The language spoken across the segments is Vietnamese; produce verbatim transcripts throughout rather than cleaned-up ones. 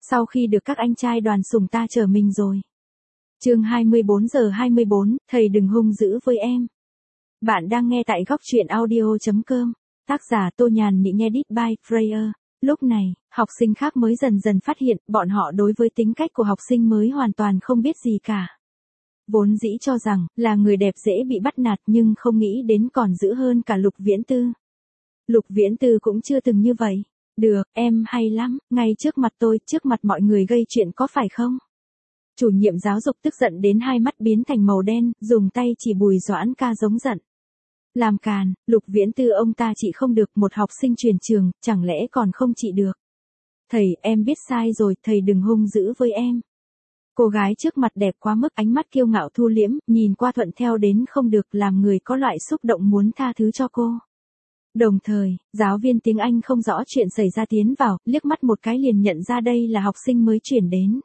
Sau khi được các anh trai đoàn sủng ta chở mình rồi. Chương hai mươi bốn giờ hai mươi bốn, thầy đừng hung dữ với em. Bạn đang nghe tại góc truyện audio chấm com. Tác giả Tô Nhàn Nị, nghe Edit by Freya. Lúc này, học sinh khác mới dần dần phát hiện bọn họ đối với tính cách của học sinh mới hoàn toàn không biết gì cả. Vốn dĩ cho rằng là người đẹp dễ bị bắt nạt, nhưng không nghĩ đến còn dữ hơn cả Lục Viễn Tư. Lục Viễn Tư cũng chưa từng như vậy. Được, em hay lắm, ngay trước mặt tôi, trước mặt mọi người gây chuyện có phải không? Chủ nhiệm giáo dục tức giận đến hai mắt biến thành màu đen, dùng tay chỉ Bùi Doãn Ca giống giận. Làm càn, Lục Viễn Tư ông ta chỉ không được, một học sinh truyền trường, chẳng lẽ còn không trị được? Thầy, em biết sai rồi, thầy đừng hung dữ với em. Cô gái trước mặt đẹp quá mức, ánh mắt kiêu ngạo thu liễm, nhìn qua thuận theo đến không được, làm người có loại xúc động muốn tha thứ cho cô. Đồng thời, giáo viên tiếng Anh không rõ chuyện xảy ra tiến vào, liếc mắt một cái liền nhận ra đây là học sinh mới chuyển đến.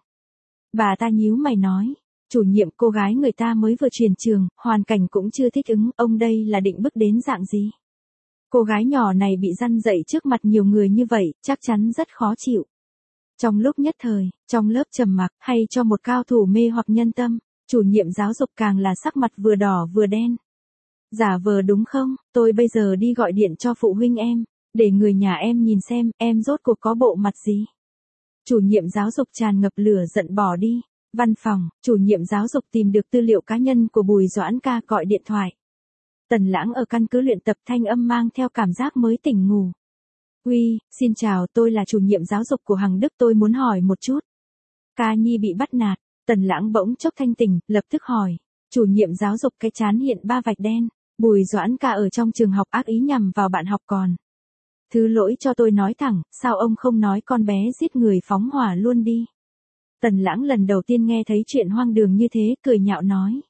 Bà ta nhíu mày nói, chủ nhiệm, cô gái người ta mới vừa chuyển trường, hoàn cảnh cũng chưa thích ứng, ông đây là định bước đến dạng gì? Cô gái nhỏ này bị răn dạy trước mặt nhiều người như vậy, chắc chắn rất khó chịu. Trong lúc nhất thời, trong lớp trầm mặc, hay cho một cao thủ mê hoặc nhân tâm, chủ nhiệm giáo dục càng là sắc mặt vừa đỏ vừa đen. Giả vờ đúng không, tôi bây giờ đi gọi điện cho phụ huynh em, để người nhà em nhìn xem, em rốt cuộc có bộ mặt gì. Chủ nhiệm giáo dục tràn ngập lửa giận bỏ đi. Văn phòng, chủ nhiệm giáo dục tìm được tư liệu cá nhân của Bùi Doãn Ca, gọi điện thoại. Tần Lãng ở căn cứ luyện tập, thanh âm mang theo cảm giác mới tỉnh ngủ. Uy, xin chào, tôi là chủ nhiệm giáo dục của Hằng Đức, tôi muốn hỏi một chút. Ca Nhi bị bắt nạt. Tần Lãng bỗng chốc thanh tỉnh, lập tức hỏi. Chủ nhiệm giáo dục cái trán hiện ba vạch đen. Bùi Doãn Ca ở trong trường học ác ý nhằm vào bạn học còn. Thứ lỗi cho tôi nói thẳng, sao ông không nói con bé giết người phóng hỏa luôn đi. Tần Lãng lần đầu tiên nghe thấy chuyện hoang đường như thế, cười nhạo nói.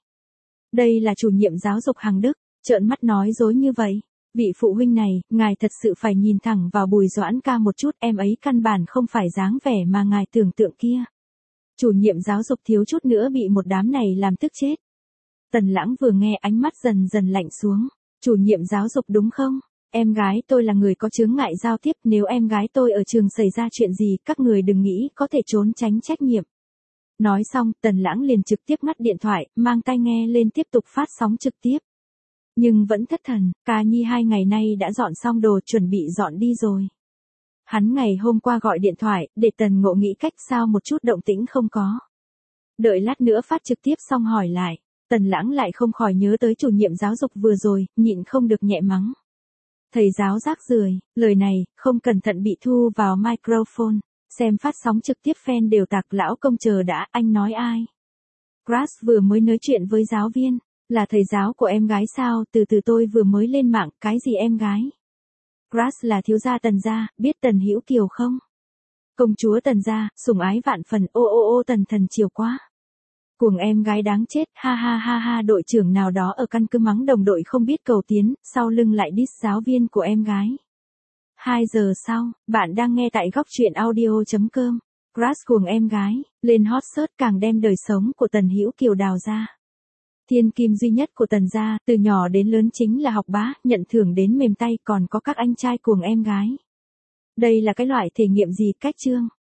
Đây là chủ nhiệm giáo dục Hằng Đức, trợn mắt nói dối như vậy. Vị phụ huynh này, ngài thật sự phải nhìn thẳng vào Bùi Doãn Ca một chút, em ấy căn bản không phải dáng vẻ mà ngài tưởng tượng kia. Chủ nhiệm giáo dục thiếu chút nữa bị một đám này làm tức chết. Tần Lãng vừa nghe ánh mắt dần dần lạnh xuống. Chủ nhiệm giáo dục đúng không? Em gái tôi là người có chướng ngại giao tiếp, nếu em gái tôi ở trường xảy ra chuyện gì, các người đừng nghĩ có thể trốn tránh trách nhiệm. Nói xong, Tần Lãng liền trực tiếp ngắt điện thoại, mang tai nghe lên tiếp tục phát sóng trực tiếp. Nhưng vẫn thất thần, Ca Nhi hai ngày nay đã dọn xong đồ, chuẩn bị dọn đi rồi. Hắn ngày hôm qua gọi điện thoại, để Tần Ngộ nghĩ cách sao một chút động tĩnh không có. Đợi lát nữa phát trực tiếp xong hỏi lại, Tần Lãng lại không khỏi nhớ tới chủ nhiệm giáo dục vừa rồi, nhịn không được nhẹ mắng. Thầy giáo rác rưởi, lời này, không cẩn thận bị thu vào microphone. Xem phát sóng trực tiếp fan đều tạc, lão công chờ đã, anh nói ai? Crash vừa mới nói chuyện với giáo viên, là thầy giáo của em gái sao, từ từ tôi vừa mới lên mạng, cái gì em gái? Crash là thiếu gia Tần gia, biết Tần Hữu Kiều không? Công chúa Tần gia, sủng ái vạn phần, ô ô ô Tần thần chiều quá. Cuồng em gái đáng chết, ha ha ha ha, đội trưởng nào đó ở căn cứ mắng đồng đội không biết cầu tiến, sau lưng lại diss giáo viên của em gái. Hai giờ sau, bạn đang nghe tại góc truyện audio chấm com. Crash cuồng em gái, lên hot search càng đem đời sống của Tần Hữu Kiều đào ra. Thiên kim duy nhất của Tần gia, từ nhỏ đến lớn chính là học bá, nhận thưởng đến mềm tay, còn có các anh trai cuồng em gái. Đây là cái loại thể nghiệm gì, cách chương?